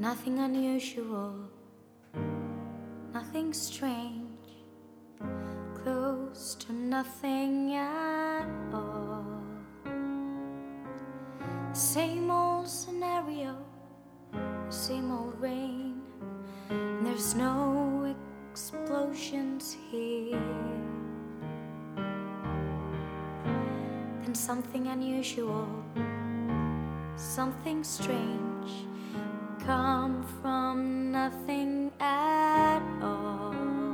Nothing unusual, nothing strange, close to nothing at all. Same old scenario, same old rain. There's no explosions here. Then something unusual, something strange, come from nothing at all.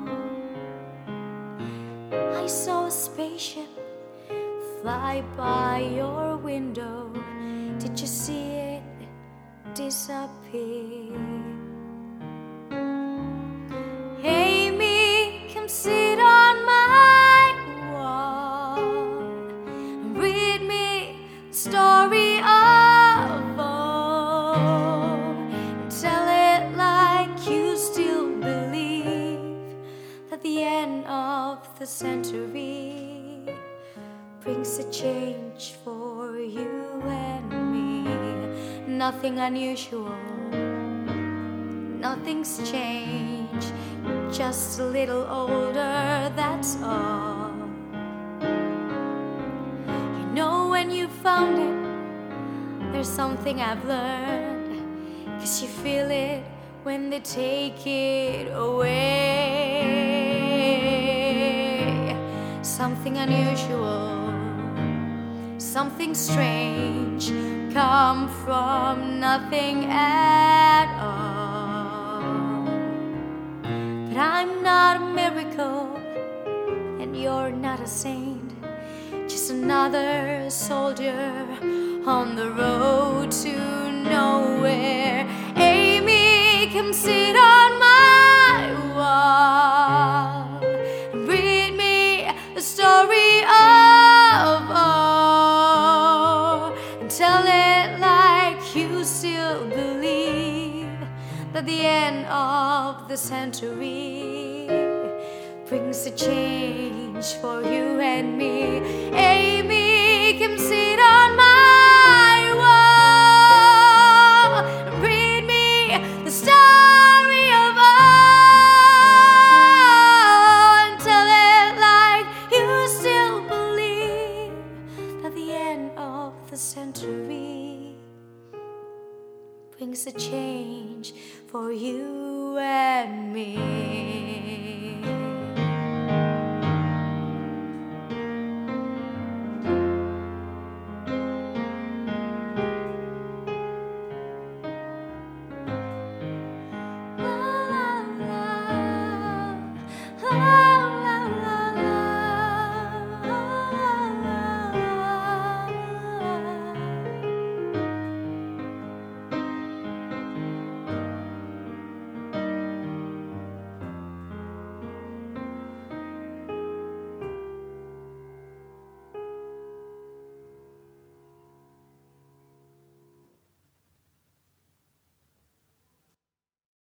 I saw a spaceship fly by your window. Did you see it disappear? Amy, come sit on my wall and read me the story of old. Tell it like you still believe that the end of the century brings a change for you and me. Nothing unusual, nothing's changed, just a little older, that's all. You know when you found it, there's something I've learned, 'cause you feel it when they take it away. Something unusual, something strange, come from nothing at all. But I'm not a miracle, and you're not a saint, just another soldier on the road to nowhere. Amy, come sit on my wall and read me the story of all, and tell it like you still believe that the end of the century brings a change for you and me. Amy, come sit on my wall and read me the story of all, and tell it like you still believe that the end of the century brings a change for you and me.